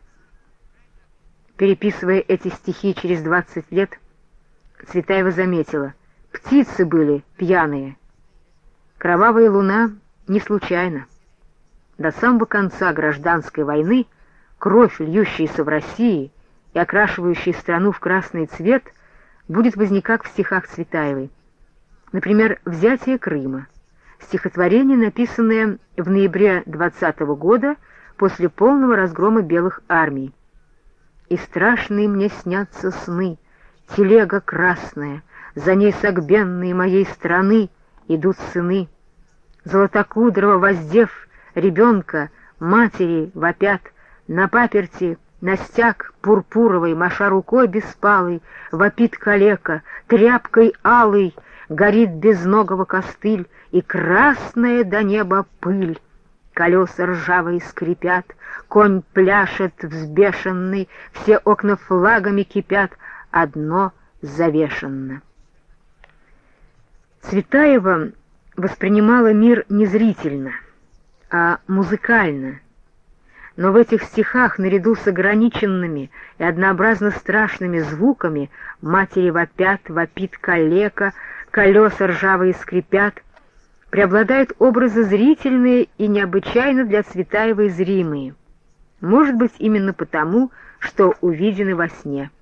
Переписывая эти стихи через двадцать лет, Цветаева заметила, птицы были пьяные. Кровавая луна не случайно. До самого конца гражданской войны кровь, льющаяся в России и окрашивающая страну в красный цвет, будет возникать в стихах Цветаевой. Например, «Взятие Крыма», стихотворение, написанное в ноябре двадцатого года после полного разгрома белых армий. «И страшные мне снятся сны, телега красная, за ней согбенные моей страны идут сыны. Золотокудрого воздев ребенка, матери вопят, на паперти на стяг пурпуровой, маша рукой беспалой, вопит калека, тряпкой алой горит безногого костыль, и красная до неба пыль. Колеса ржавые скрипят, конь пляшет взбешенный, все окна флагами кипят, одно завешенно». Цветаева воспринимала мир не зрительно, а музыкально. Но в этих стихах, наряду с ограниченными и однообразно страшными звуками «матери вопят», «вопит калека», «колеса ржавые скрипят», преобладают образы зрительные и необычайно для Цветаевой зримые. Может быть, именно потому, что увидены во сне.